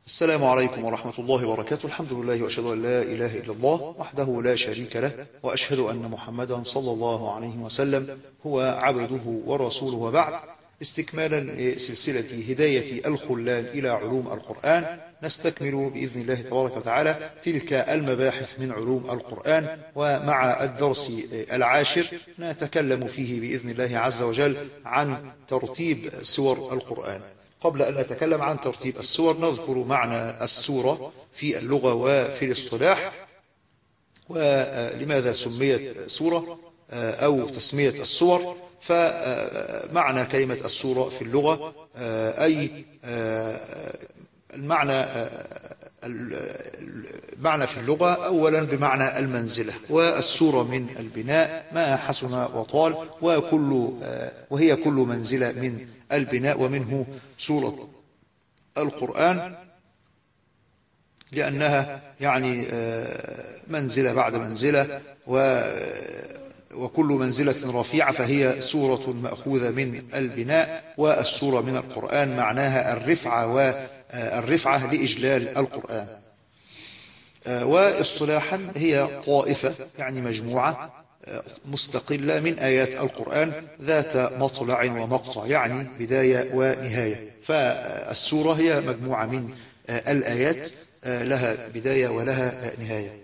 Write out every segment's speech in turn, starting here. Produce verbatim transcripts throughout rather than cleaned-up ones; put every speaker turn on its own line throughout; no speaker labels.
السلام عليكم ورحمة الله وبركاته. الحمد لله وأشهد أن لا إله إلا الله وحده لا شريك له، وأشهد أن محمدا صلى الله عليه وسلم هو عبده ورسوله، وبعد. استكمالا لسلسلة هداية الخلان إلى علوم القرآن، نستكمل بإذن الله تبارك وتعالى تلك المباحث من علوم القرآن، ومع الدرس العاشر نتكلم فيه بإذن الله عز وجل عن ترتيب سور القرآن. قبل أن نتكلم عن ترتيب السور نذكر معنى السورة في اللغة وفي الاصطلاح، ولماذا سميت سورة أو تسمية السور. فمعنى كلمة السورة في اللغة أي المعنى المعنى في اللغة أولا بمعنى المنزلة، والسورة من البناء ما حسن وطال، وكل وهي كل منزلة من البناء، ومنه سورة القرآن لأنها يعني منزلة بعد منزلة، وكل منزلة رفيعة فهي سورة مأخوذة من البناء. والسورة من القرآن معناها الرفعة، والرفعة لإجلال القرآن. واصطلاحا هي طائفة يعني مجموعة مستقلة من آيات القرآن ذات مطلع ومقطع، يعني بداية ونهاية. فالسورة هي مجموعة من الآيات لها بداية ولها نهاية.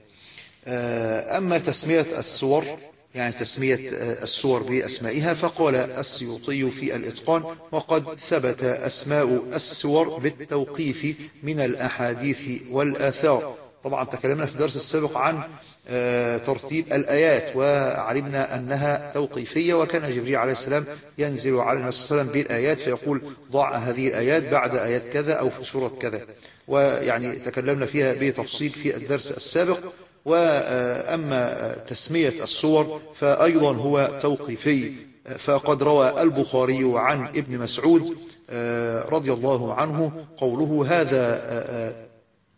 أما تسمية السور يعني تسمية السور بأسمائها، فقال السيوطي في الإتقان: وقد ثبت أسماء السور بالتوقيف من الأحاديث والآثار. طبعا تكلمنا في الدرس السابق عن ترتيب الآيات، وعلمنا أنها توقيفية، وكان جبريل عليه السلام ينزل على النبي صلى الله عليه وسلم بالآيات فيقول: ضع هذه الآيات بعد آيات كذا أو في سورة كذا، ويعني تكلمنا فيها بتفصيل في الدرس السابق. وأما تسمية السور فأيضا هو توقيفي، فقد روى البخاري عن ابن مسعود رضي الله عنه قوله: هذا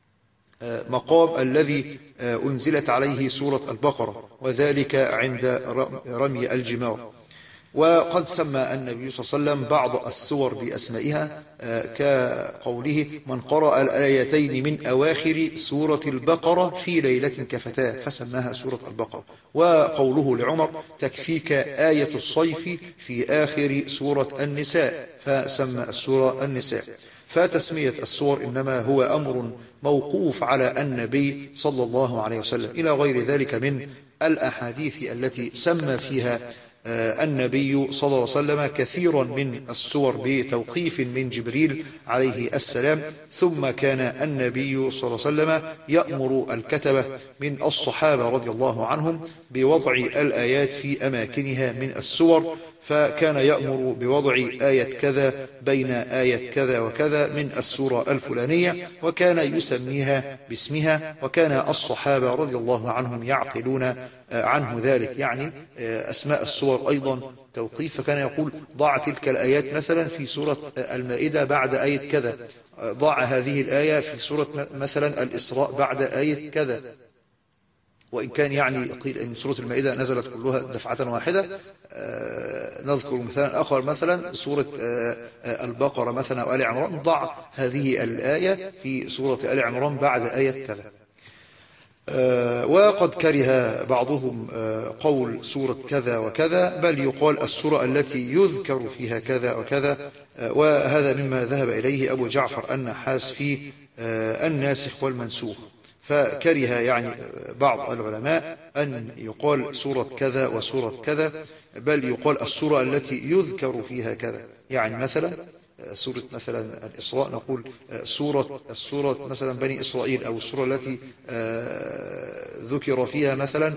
مقام الذي أنزلت عليه سورة البقرة، وذلك عند رمي الجمار. وقد سمى النبي صلى الله عليه وسلم بعض السور بأسمائها كقوله: من قرأ الآيتين من أواخر سورة البقرة في ليلة كفتاه، فسماها سورة البقرة. وقوله لعمر: تكفيك آية الصيف في آخر سورة النساء، فسمى السورة النساء. فتسمية السور إنما هو أمر موقوف على النبي صلى الله عليه وسلم، إلى غير ذلك من الأحاديث التي سمى فيها النبي صلى الله عليه وسلم كثيرا من السور بتوقيف من جبريل عليه السلام. ثم كان النبي صلى الله عليه وسلم يأمر الكتبة من الصحابة رضي الله عنهم بوضع الآيات في أماكنها من السور، فكان يأمر بوضع آية كذا بين آية كذا وكذا من السورة الفلانية، وكان يسميها باسمها، وكان الصحابة رضي الله عنهم يعقلون عنه ذلك، يعني أسماء السور أيضا توقيف. فكان يقول: ضع تلك الآيات مثلا في سورة المائدة بعد آية كذا، ضع هذه الآية في سورة مثلا الإسراء بعد آية كذا. وإن كان يعني قيل أن سورة المائدة نزلت كلها دفعة واحدة. نذكر مثلا آخر، مثلا سورة البقرة مثلا أو آل عمران، ضع هذه الآية في سورة آل عمران بعد آية كذا. وقد كره بعضهم قول سورة كذا وكذا، بل يقال السورة التي يذكر فيها كذا وكذا. وهذا مما ذهب إليه أبو جعفر النحاس في الناسخ والمنسوخ. فكره يعني بعض العلماء أن يقال سورة كذا وسورة كذا، بل يقال السورة التي يذكر فيها كذا. يعني مثلا سورة مثلا الإسراء نقول سورة السورة مثلا بني إسرائيل، أو السورة التي ذكر فيها مثلا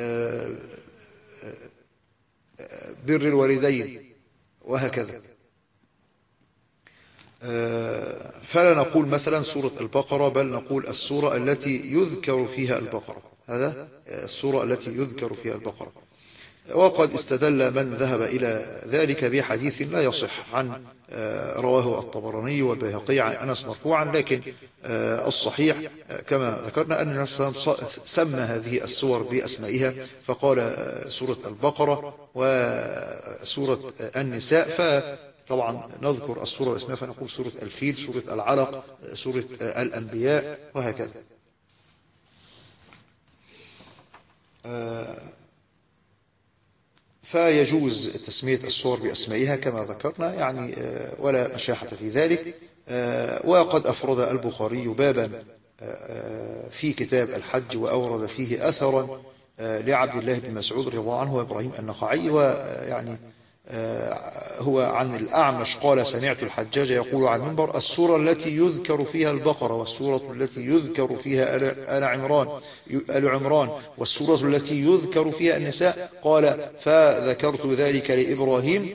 بر الوالدين وهكذا. فلا نقول مثلا سورة البقرة، بل نقول السورة التي يذكر فيها البقرة، هذا السورة التي يذكر فيها البقرة. وقد استدل من ذهب إلى ذلك بحديث لا يصح عن رواه الطبراني والبيهقي عن أنس مرفوعا، لكن الصحيح كما ذكرنا أن النبي سمى هذه السور بأسمائها، فقال سورة البقرة وسورة النساء، طبعا نذكر السورة باسمها فنقول سورة الفيل، سورة العلق، سورة الأنبياء وهكذا. فيجوز تسمية السور بأسمائها كما ذكرنا يعني ولا مشاحة في ذلك. وقد أفرد البخاري بابا في كتاب الحج وأورد فيه أثرا لعبد الله بن مسعود رضي الله عنه وإبراهيم النخعي، ويعني هو عن الأعمش قال سمعت الحجاج يقول عن المنبر السورة التي يذكر فيها البقرة والسورة التي يذكر فيها آل عمران آل عمران والسورة التي يذكر فيها النساء. قال فذكرت ذلك لإبراهيم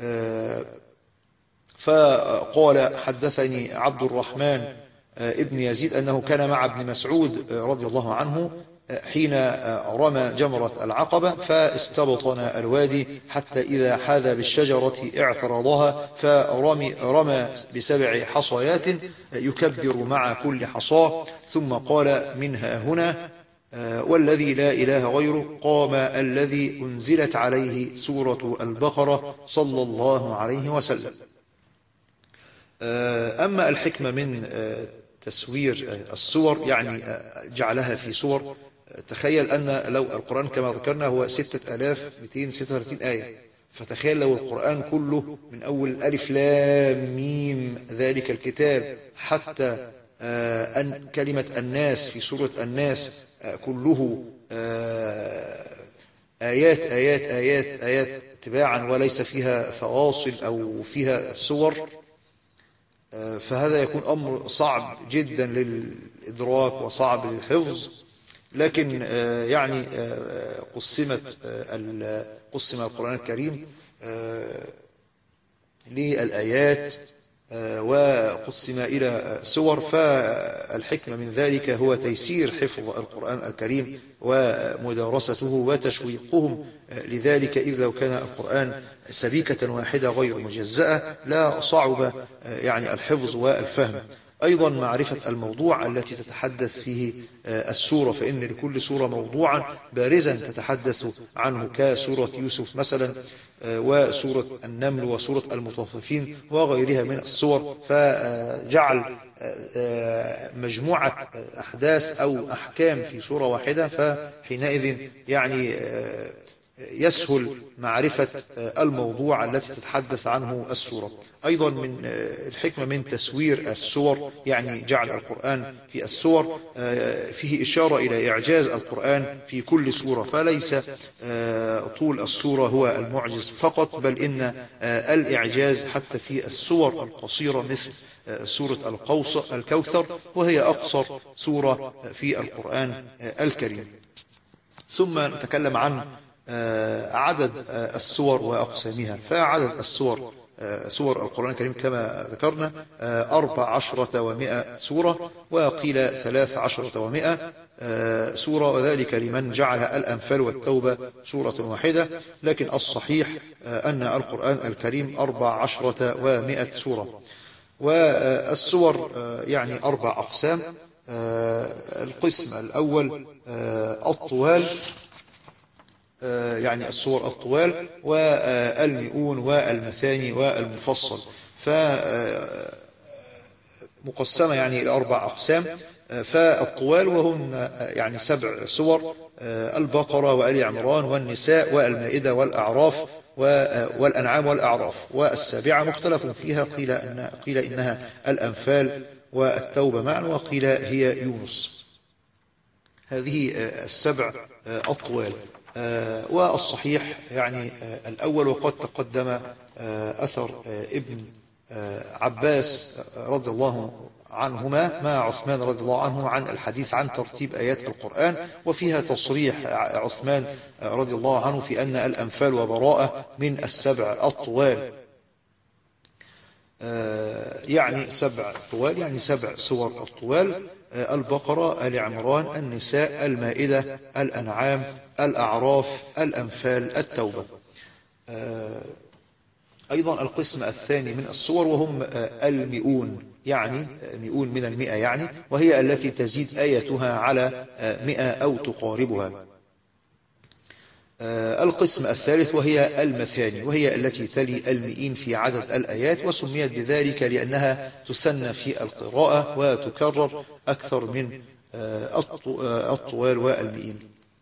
فقال حدثني عبد الرحمن ابن يزيد أنه كان مع ابن مسعود رضي الله عنه حين رمى جمرة العقبة فاستبطن الوادي حتى إذا حاذ بالشجرة اعترضها فرمي رمى بسبع حصيات يكبر مع كل حصاة ثم قال منها هنا والذي لا إله غيره قام الذي أنزلت عليه سورة البقرة صلى الله عليه وسلم. أما الحكمة من تسوير السور يعني جعلها في سور، تخيل أن لو القرآن كما ذكرنا هو ستة آلاف ومئتين وستة وثلاثين آية، فتخيل لو القرآن كله من أول ألف لام ميم ذلك الكتاب حتى أن كلمة الناس في سورة الناس كله آيات آيات آيات آيات تباعا وليس فيها فواصل أو فيها سور، فهذا يكون أمر صعب جدا للإدراك وصعب للحفظ. لكن يعني قسمت قسم القرآن الكريم للآيات وقسم إلى سور، فالحكمة من ذلك هو تيسير حفظ القرآن الكريم ومدارسته وتشويقهم لذلك، إذ لو كان القرآن سبيكة واحدة غير مجزأة لا صعب يعني الحفظ والفهم. أيضا معرفة الموضوع التي تتحدث فيه السورة، فإن لكل سورة موضوعا بارزا تتحدث عنه كسورة يوسف مثلا وسورة النمل وسورة المطففين وغيرها من السور، فجعل مجموعة أحداث أو أحكام في سورة واحدة، فحينئذ يعني يسهل معرفة الموضوع التي تتحدث عنه السورة. أيضا من الحكمة من تسوير السور يعني جعل القرآن في السور فيه إشارة إلى إعجاز القرآن في كل سورة، فليس طول السورة هو المعجز فقط، بل إن الإعجاز حتى في السور القصيرة مثل سورة الكوثر وهي أقصر سورة في القرآن الكريم. ثم نتكلم عن عدد السور وأقسامها. فعدد السور سور القرآن الكريم كما ذكرنا أربع عشرة ومائة سورة، وقيل ثلاث عشرة ومائة سورة، وذلك لمن جعلها الأنفال والتوبة سورة واحدة، لكن الصحيح أن القرآن الكريم أربع عشرة ومائة سورة. والسور يعني أربع أقسام. القسم الأول الطوال يعني السور الطوال والمئون والمثاني والمفصل، فمقسمة يعني إلى أربع أقسام. فالطوال وهم يعني سبع سور: البقرة وآل عمران والنساء والمائدة والأعراف والأنعام والأعراف. والسابعة مختلف فيها، قيل إن قيل إنها الأنفال والتوبة معا، وقيل هي يونس. هذه السبع الطوال. والصحيح يعني الأول، وقد تقدم أثر ابن عباس رضي الله عنهما مع عثمان رضي الله عنه عن الحديث عن ترتيب آيات القرآن، وفيها تصريح عثمان رضي الله عنه في أن الأنفال وبراءة من السبع الطوال، يعني سبع طوال يعني سبع سور الطوال: البقرة، آل عمران، النساء، المائدة، الأنعام، الأعراف، الأنفال، التوبة. أيضا القسم الثاني من السور وهم المئون، يعني مئون من المئة يعني، وهي التي تزيد آيتها على مئة أو تقاربها. القسم الثالث وهي المثاني، وهي التي تلي المئين في عدد الآيات، وسميت بذلك لأنها تثنى في القراءة وتكرر أكثر من الطوال والمئين.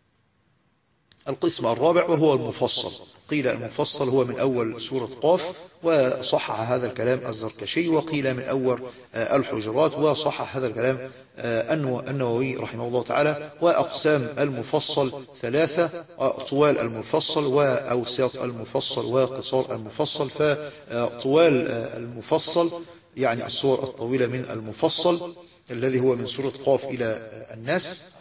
القسم الرابع وهو المفصل. قيل المفصل هو من أول سورة قاف، وصحح هذا الكلام الزركشي، وقيل من أول الحجرات، وصحح هذا الكلام النووي رحمه الله تعالى. وأقسام المفصل ثلاثة: طوال المفصل وأوساط المفصل وقصار المفصل. فطوال المفصل يعني السور الطويلة من المفصل الذي هو من سورة قاف إلى الناس،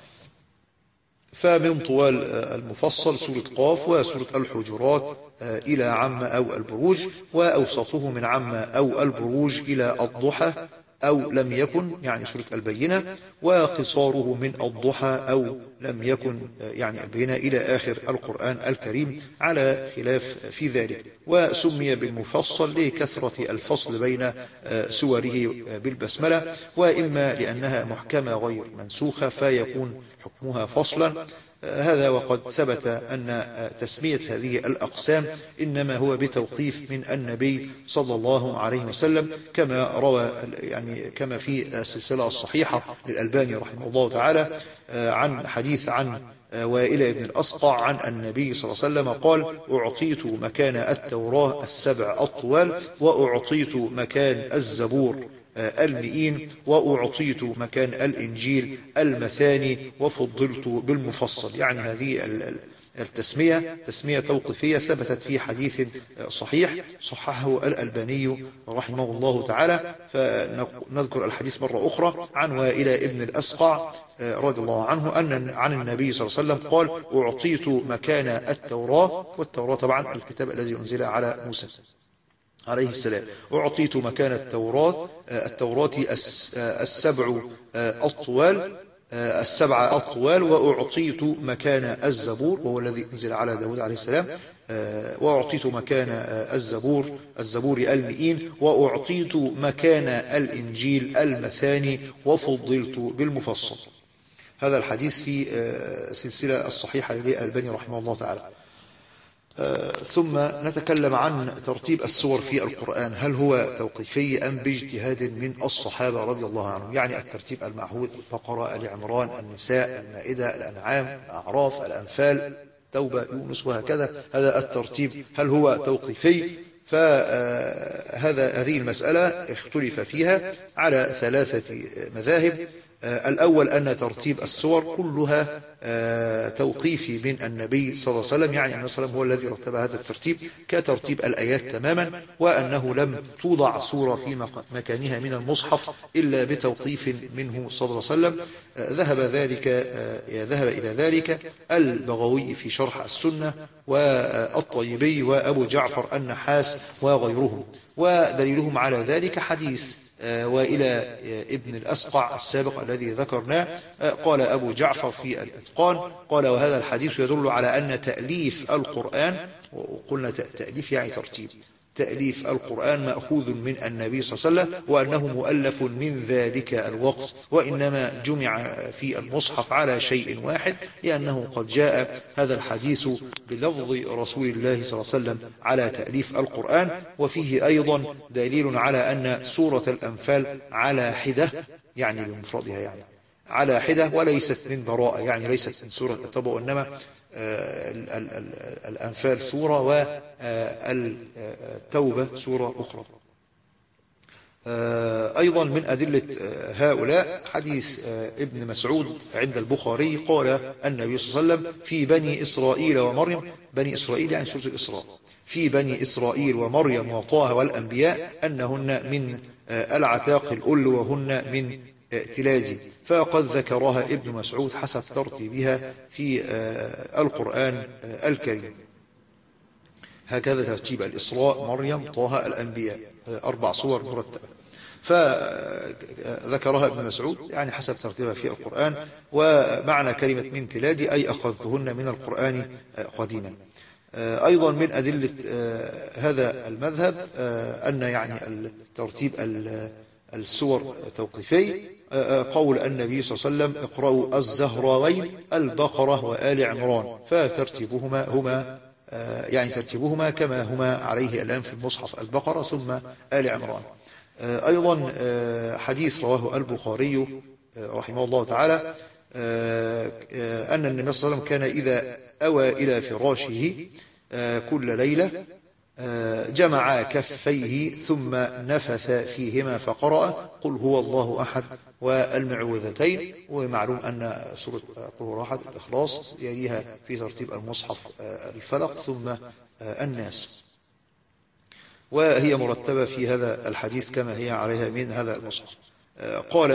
فمن طوال المفصل سورة قاف وسورة الحجرات إلى عم أو البروج، وأوسطه من عم أو البروج إلى الضحى أو لم يكن يعني سورة البينة، وقصاره من الضحى أو لم يكن يعني البينة إلى آخر القرآن الكريم على خلاف في ذلك. وسمي بالمفصل لكثرة الفصل بين سوره بالبسملة، وإما لأنها محكمة غير منسوخة فيكون حكمها فصلا. هذا وقد ثبت أن تسمية هذه الأقسام إنما هو بتوقيف من النبي صلى الله عليه وسلم، كما روى يعني كما في السلسلة الصحيحة للألباني رحمه الله تعالى عن حديث عن وائل بن الأسقع عن النبي صلى الله عليه وسلم قال: أعطيت مكان التوراة السبع الطوال، وأعطيت مكان الزبور المئين، وأعطيت مكان الإنجيل المثاني، وفضلت بالمفصل. يعني هذه التسمية تسمية توقيفية ثبتت في حديث صحيح صححه الألباني رحمه الله تعالى. فنذكر الحديث مرة أخرى عن وائل ابن الأسقع رضي الله عنه أن عن النبي صلى الله عليه وسلم قال: أعطيت مكان التوراة، والتوراة طبعا الكتاب الذي أنزل على موسى عليه السلام، أعطيت مكان التوراة التوراة السبع الطوال السبعة الطوال، وأعطيت مكان الزبور وهو الذي أنزل على داود عليه السلام، وأعطيت مكان الزبور الزبور المئين، وأعطيت مكان الإنجيل المثاني، وفضلت بالمفصل. هذا الحديث في سلسلة الصحيحة للألباني رحمه الله تعالى. ثم نتكلم عن ترتيب السور في القرآن، هل هو توقيفي أم باجتهاد من الصحابة رضي الله عنهم؟ يعني الترتيب المعهود: البقرة، آل عمران، النساء، المائدة، الأنعام، الأعراف، الأنفال، توبة، يونس، وهكذا. هذا الترتيب هل هو توقيفي؟ فهذا هذه المسألة اختلف فيها على ثلاثة مذاهب. الأول أن ترتيب السور كلها توقيفي من النبي صلى الله عليه وسلم، يعني النبي صلى الله عليه وسلم هو الذي رتب هذا الترتيب كترتيب الآيات تماما، وأنه لم توضع سورة في مكانها من المصحف إلا بتوقيف منه صلى الله عليه وسلم. ذهب ذلك ذهب إلى ذلك البغوي في شرح السنة، والطيبي، وأبو جعفر النحاس وغيرهم. ودليلهم على ذلك حديث وإلى ابن الأسقع السابق الذي ذكرناه. قال أبو جعفر في الإتقان قال: وهذا الحديث يدل على أن تأليف القرآن، وقلنا تأليف يعني ترتيب، تأليف القرآن مأخوذ من النبي صلى الله عليه وسلم، وأنه مؤلف من ذلك الوقت، وإنما جمع في المصحف على شيء واحد، لأنه قد جاء هذا الحديث بلفظ رسول الله صلى الله عليه وسلم على تأليف القرآن. وفيه أيضا دليل على أن سورة الأنفال على حدة، يعني بمفردها، يعني على حدة، وليست من براءة، يعني ليست من سورة التوبة، وإنما الأنفال سورة والتوبة سورة أخرى. أيضا من أدلة هؤلاء حديث ابن مسعود عند البخاري قال النبي صلى الله عليه وسلم: في بني إسرائيل ومريم، بني إسرائيل يعني سورة الإسراء، في بني إسرائيل ومريم وطه والأنبياء أنهن من العتاق الأل وهن من تلاجي، فقد ذكرها ابن مسعود حسب ترتيبها في القرآن الكريم. هكذا ترتيب: الإسراء، مريم، طه، الأنبياء، أربع صور مرتبة. فذكرها ابن مسعود يعني حسب ترتيبها في القرآن. ومعنى كلمة من تلادي أي أخذتهن من القرآن قديما. أيضا من أدلة هذا المذهب أن يعني الترتيب السور توقيفي قول النبي صلى الله عليه وسلم اقرأوا الزهراوين البقرة وآل عمران، فترتيبهما هما يعني ترتيبهما كما هما عليه الآن في المصحف البقرة ثم آل عمران. أيضا حديث رواه البخاري رحمه الله تعالى أن النبي صلى الله عليه وسلم كان إذا أوى إلى فراشه كل ليلة جمع كفيه ثم نفث فيهما فقرأ قل هو الله أحد والمعوذتين. ومعلوم أن سورة قل هو الله أحد الإخلاص يليها في ترتيب المصحف الفلق ثم الناس، وهي مرتبة في هذا الحديث كما هي عليها من هذا المصحف. قال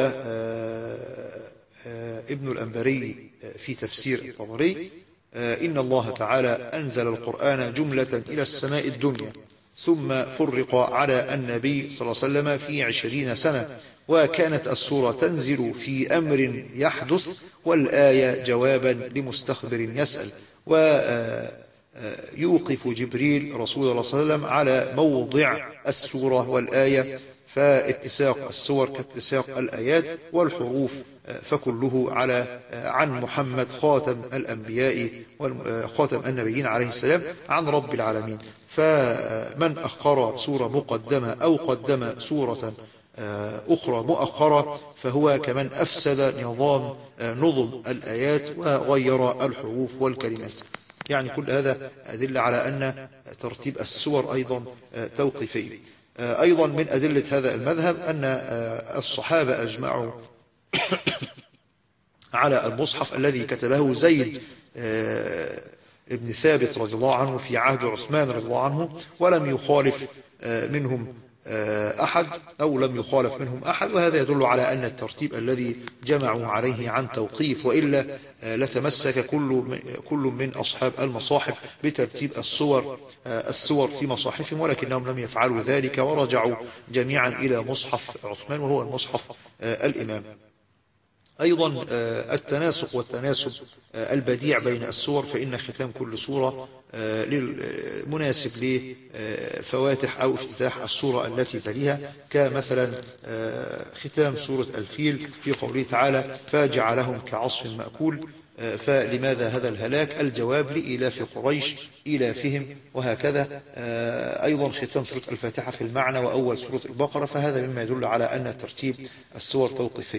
ابن الأنبري في تفسير الطبري إن الله تعالى أنزل القرآن جملة إلى السماء الدنيا ثم فرق على النبي صلى الله عليه وسلم في عشرين سنة، وكانت السورة تنزل في أمر يحدث والآية جوابا لمستخبر يسأل، ويوقف جبريل رسول الله صلى الله عليه وسلم على موضع السورة والآية، فاتساق السور كاتساق الآيات، والحروف فكله على عن محمد خاتم الأنبياء وخاتم النبيين عليه السلام عن رب العالمين. فمن أخر سورة مقدمة أو قدم سورة أخرى مؤخرة فهو كمن أفسد نظام نظم الآيات وغير الحروف والكلمات. يعني كل هذا أدل على أن ترتيب السور أيضا توقيفي. أيضا من أدلة هذا المذهب أن الصحابة أجمعوا على المصحف الذي كتبه زيد ابن ثابت رضي الله عنه في عهد عثمان رضي الله عنه، ولم يخالف منهم أحد أو لم يخالف منهم أحد، وهذا يدل على أن الترتيب الذي جمعوا عليه عن توقيف، وإلا لتمسك كل كل من أصحاب المصاحف بترتيب السور السور في مصاحفهم، ولكنهم لم يفعلوا ذلك ورجعوا جميعا إلى مصحف عثمان وهو المصحف الإمام. أيضا التناسق والتناسب البديع بين السور، فإن ختام كل سورة مناسب لفواتح أو افتتاح السورة التي تليها، كمثلا ختام سورة الفيل في قوله تعالى فجعلهم كعصف مأكول. فلماذا هذا الهلاك؟ الجواب لإيلاف قريش إيلافهم، وهكذا أيضا ختام سورة الفاتحة في المعنى وأول سورة البقرة، فهذا مما يدل على أن ترتيب السور توقيفي.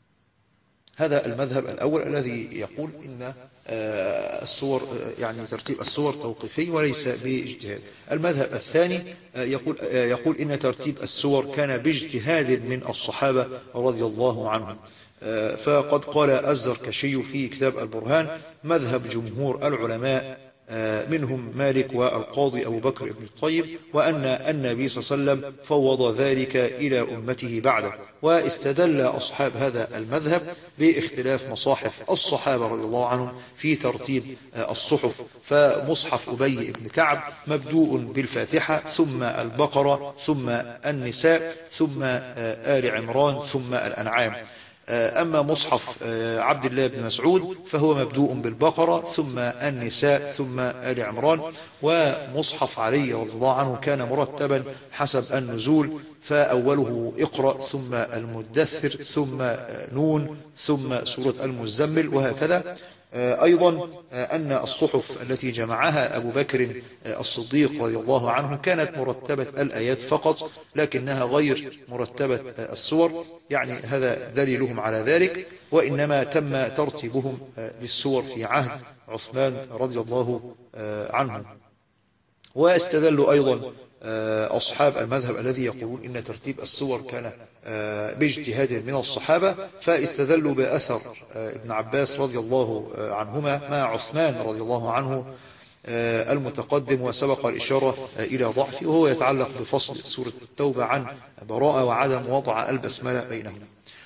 هذا المذهب الأول الذي يقول إن السور يعني ترتيب السور توقيفي وليس باجتهاد. المذهب الثاني يقول يقول إن ترتيب السور كان باجتهاد من الصحابة رضي الله عنهم. فقد قال الزركشي في كتاب البرهان مذهب جمهور العلماء منهم مالك والقاضي أبو بكر بن الطيب، وأن النبي صلى الله عليه وسلم فوض ذلك إلى أمته بعده. واستدل أصحاب هذا المذهب باختلاف مصاحف الصحابة رضي الله عنهم في ترتيب الصحف، فمصحف أبي بن كعب مبدوء بالفاتحة ثم البقرة ثم النساء ثم آل عمران ثم الأنعام. أما مصحف عبد الله بن مسعود فهو مبدوء بالبقرة ثم النساء ثم آل عمران. ومصحف علي رضي الله عنه كان مرتبا حسب النزول، فأوله اقرأ ثم المدثر ثم نون ثم سورة المزمل وهكذا. أيضا أن الصحف التي جمعها أبو بكر الصديق رضي الله عنه كانت مرتبة الآيات فقط لكنها غير مرتبة السور، يعني هذا دليلهم على ذلك، وإنما تم ترتيبهم للسور في عهد عثمان رضي الله عنه. واستدلوا أيضا أصحاب المذهب الذي يقولون إن ترتيب السور كان باجتهاد من الصحابة، فاستدلوا بأثر ابن عباس رضي الله عنهما مع عثمان رضي الله عنه المتقدم وسبق الإشارة إلى ضعفه، وهو يتعلق بفصل سورة التوبة عن براءة وعدم وضع البسملة بينهما.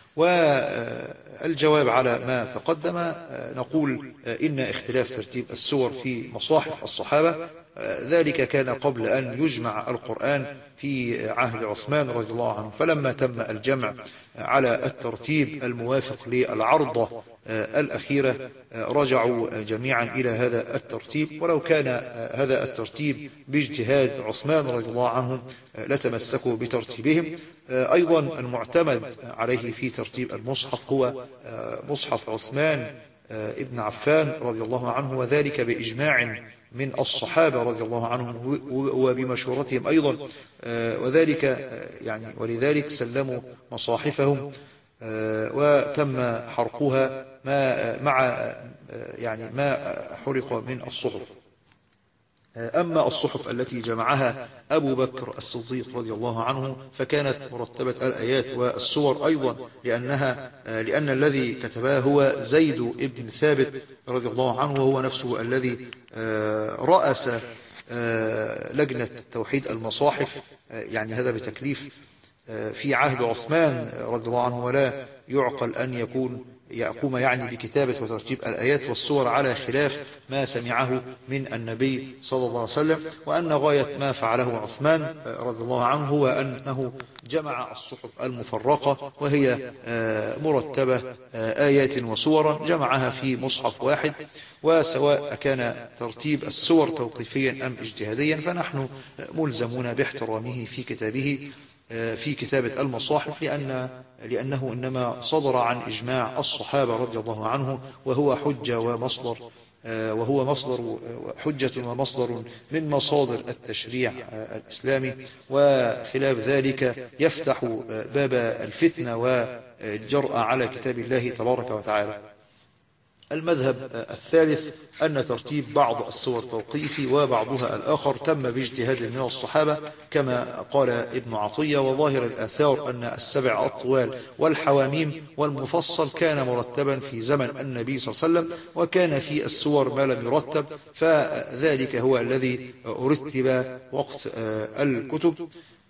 والجواب على ما تقدم نقول إن اختلاف ترتيب السور في مصاحف الصحابة ذلك كان قبل أن يجمع القرآن في عهد عثمان رضي الله عنه، فلما تم الجمع على الترتيب الموافق للعرضة الأخيرة رجعوا جميعا إلى هذا الترتيب، ولو كان هذا الترتيب باجتهاد عثمان رضي الله عنه لتمسكوا بترتيبهم. أيضا المعتمد عليه في ترتيب المصحف هو مصحف عثمان ابن عفان رضي الله عنه، وذلك بإجماع من الصحابة رضي الله عنهم وبمشورتهم أيضا، وذلك يعني ولذلك سلموا مصاحفهم وتم حرقها ما مع يعني ما حرق من الصحف. أما الصحف التي جمعها أبو بكر الصديق رضي الله عنه فكانت مرتبة الآيات والسور أيضا، لأنها لأن الذي كتبها هو زيد بن ثابت رضي الله عنه، وهو نفسه الذي رأس لجنة توحيد المصاحف، يعني هذا بتكليف في عهد عثمان رضي الله عنه، ولا يعقل أن يكون يقوم يعني بكتابة وترتيب الآيات والسور على خلاف ما سمعه من النبي صلى الله عليه وسلم، وأن غاية ما فعله عثمان رضي الله عنه هو أنه جمع الصحف المفرقة وهي مرتبة آيات وسورا، جمعها في مصحف واحد، وسواء كان ترتيب السور توقيفيا أم اجتهاديا فنحن ملزمون باحترامه في كتابه في كتابة المصاحف، لأن لأنه إنما صدر عن إجماع الصحابة رضي الله عنه، وهو حجة ومصدر وهو مصدر حجة ومصدر من مصادر التشريع الإسلامي، وخلاف ذلك يفتح باب الفتنة والجرأة على كتاب الله تبارك وتعالى. المذهب الثالث أن ترتيب بعض السور توقيفي وبعضها الآخر تم باجتهاد من الصحابة كما قال ابن عطية، وظاهر الآثار أن السبع الطوال والحواميم والمفصل كان مرتبا في زمن النبي صلى الله عليه وسلم، وكان في السور ما لم يرتب، فذلك هو الذي رتب وقت الكتب.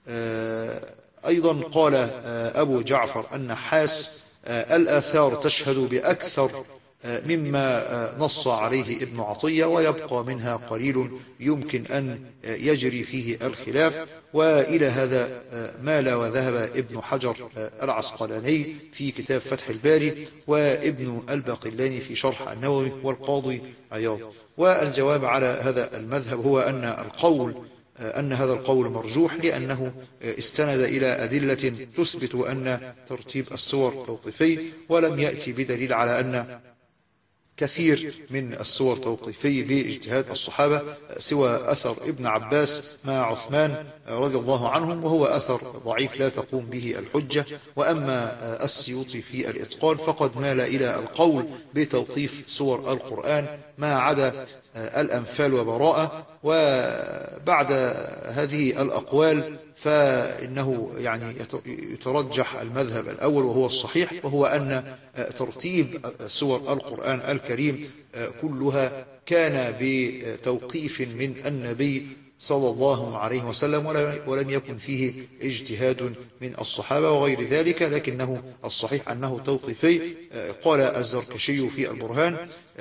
أيضا قال أبو جعفر أن حاس الآثار تشهد بأكثر مما نص عليه ابن عطية، ويبقى منها قليل يمكن أن يجري فيه الخلاف، وإلى هذا مال وذهب ابن حجر العسقلاني في كتاب فتح الباري، وابن الباقلاني في شرح النووي، والقاضي عياض. والجواب على هذا المذهب هو أن القول أن هذا القول مرجوح، لأنه استند إلى أدلة تثبت أن ترتيب السور توقيفي، ولم يأتي بدليل على أن كثير من السور توقيفي باجتهاد الصحابة سوى أثر ابن عباس مع عثمان رضي الله عنهم، وهو أثر ضعيف لا تقوم به الحجة. وأما السيوطي في الإتقان فقد مال إلى القول بتوقيف سور القرآن ما عدا الأنفال وبراءة. وبعد هذه الأقوال فإنه يعني يترجح المذهب الأول وهو الصحيح، وهو أن ترتيب سور القرآن الكريم كلها كان بتوقيف من النبي صلى الله عليه وسلم، ولم يكن فيه اجتهاد من الصحابة وغير ذلك، لكنه الصحيح أنه توقيفي. قال الزركشي في البرهان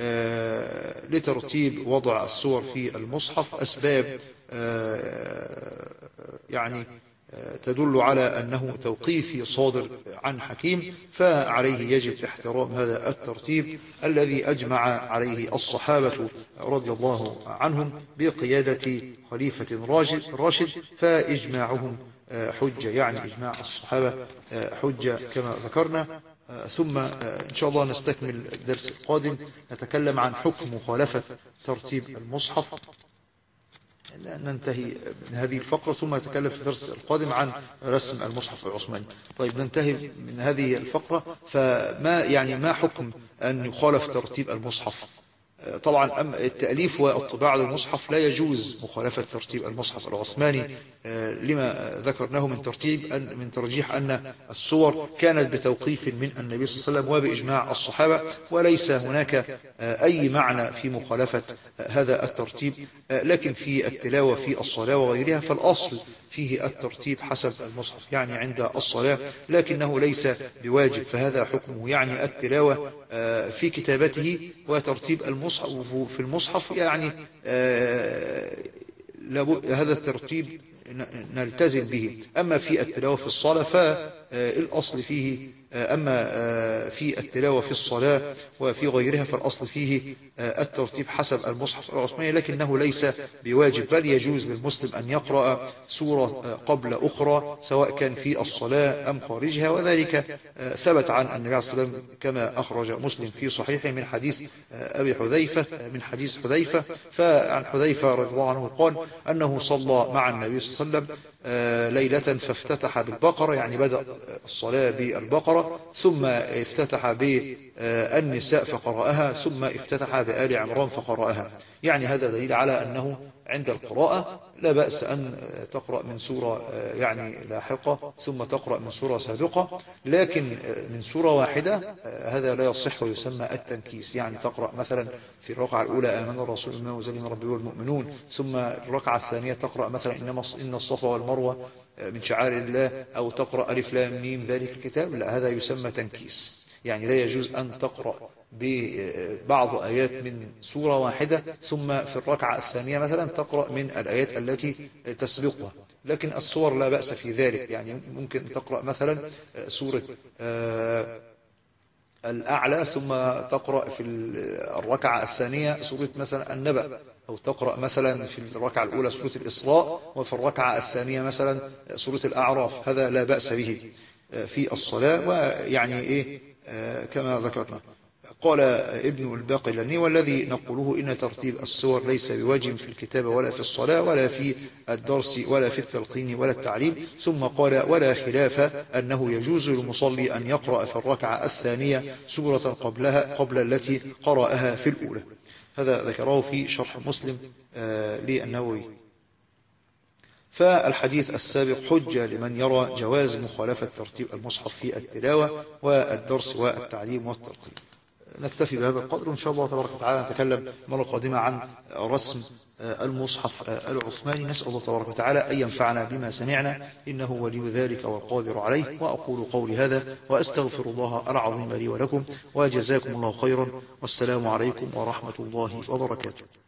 لترتيب وضع السور في المصحف أسباب يعني تدل على أنه توقيفي صادر عن حكيم، فعليه يجب احترام هذا الترتيب الذي أجمع عليه الصحابة رضي الله عنهم بقيادة خليفة راشد، فإجماعهم حجة، يعني إجماع الصحابة حجة كما ذكرنا. ثم إن شاء الله نستكمل الدرس القادم نتكلم عن حكم مخالفة ترتيب المصحف، ننتهي من هذه الفقرة ثم نتكلم في الدرس القادم عن رسم المصحف العثماني. طيب ننتهي من هذه الفقرة، فما يعني ما حكم أن يخالف ترتيب المصحف؟ طبعا التأليف والطباعة للمصحف لا يجوز مخالفة ترتيب المصحف العثماني لما ذكرناه من ترتيب من ترجيح أن السور كانت بتوقيف من النبي صلى الله عليه وسلم وبإجماع الصحابة، وليس هناك أي معنى في مخالفة هذا الترتيب. لكن في التلاوة في الصلاة وغيرها فالأصل فيه الترتيب حسب المصحف، يعني عند الصلاة، لكنه ليس بواجب، فهذا حكمه يعني التلاوة في كتابته وترتيب المصحف في المصحف، يعني هذا الترتيب نلتزم به. أما في التلاوة في الصلاة فالأصل فيه أما في التلاوة في الصلاة وفي غيرها فالأصل فيه الترتيب حسب المصحف العثماني، لكنه ليس بواجب، بل يجوز للمسلم أن يقرأ سورة قبل أخرى سواء كان في الصلاة أم خارجها، وذلك ثبت عن النبي عليه الصلاة والسلام كما أخرج مسلم في صحيحه من حديث أبي حذيفة من حديث حذيفة فعن حذيفة رضي الله عنه قال أنه صلى مع النبي صلى الله عليه وسلم ليلة فافتتح بالبقرة، يعني بدأ الصلاة بالبقرة ثم افتتح بالنساء فقرأها ثم افتتح بآل عمران فقرأها. يعني هذا دليل على أنه عند القراءة لا بأس أن تقرأ من سورة يعني لاحقة ثم تقرأ من سورة سابقة، لكن من سورة واحدة هذا لا يصح ويسمى التنكيس. يعني تقرأ مثلا في الركعة الأولى آمن الرسول بما أنزل من ربه والمؤمنون، ثم الركعة الثانية تقرأ مثلا إن الصفا والمروة من شعائر الله، أو تقرأ ألف لام ميم ذلك الكتاب، لا هذا يسمى تنكيس. يعني لا يجوز أن تقرأ ببعض آيات من سورة واحدة ثم في الركعة الثانية مثلا تقرأ من الآيات التي تسبقها، لكن السور لا بأس في ذلك. يعني ممكن تقرأ مثلا سورة الأعلى ثم تقرأ في الركعة الثانية سورة مثلا النبأ، أو تقرأ مثلا في الركعة الأولى سورة الإسراء وفي الركعة الثانية مثلا سورة الأعراف، هذا لا بأس به في الصلاة. ويعني إيه كما ذكرنا. قال ابن الباقلاني والذي نقوله إن ترتيب السور ليس بواجب في الكتابة ولا في الصلاة ولا في الدرس ولا في التلقين ولا التعليم. ثم قال ولا خلاف أنه يجوز للمصلي أن يقرأ في الركعة الثانية سورة قبلها قبل التي قرأها في الأولى. هذا ذكره في شرح مسلم للنووي. فالحديث السابق حجة لمن يرى جواز مخالفة ترتيب المصحف في التلاوة والدرس والتعليم والتلقين. نكتفي بهذا القدر، وإن شاء الله تبارك وتعالى نتكلم مرة قادمة عن رسم المصحف العثماني. نسأل الله تبارك وتعالى أن ينفعنا بما سمعنا إنه ولي ذلك والقادر عليه. وأقول قولي هذا وأستغفر الله العظيم لي ولكم، وجزاكم الله خيرا، والسلام عليكم ورحمة الله وبركاته.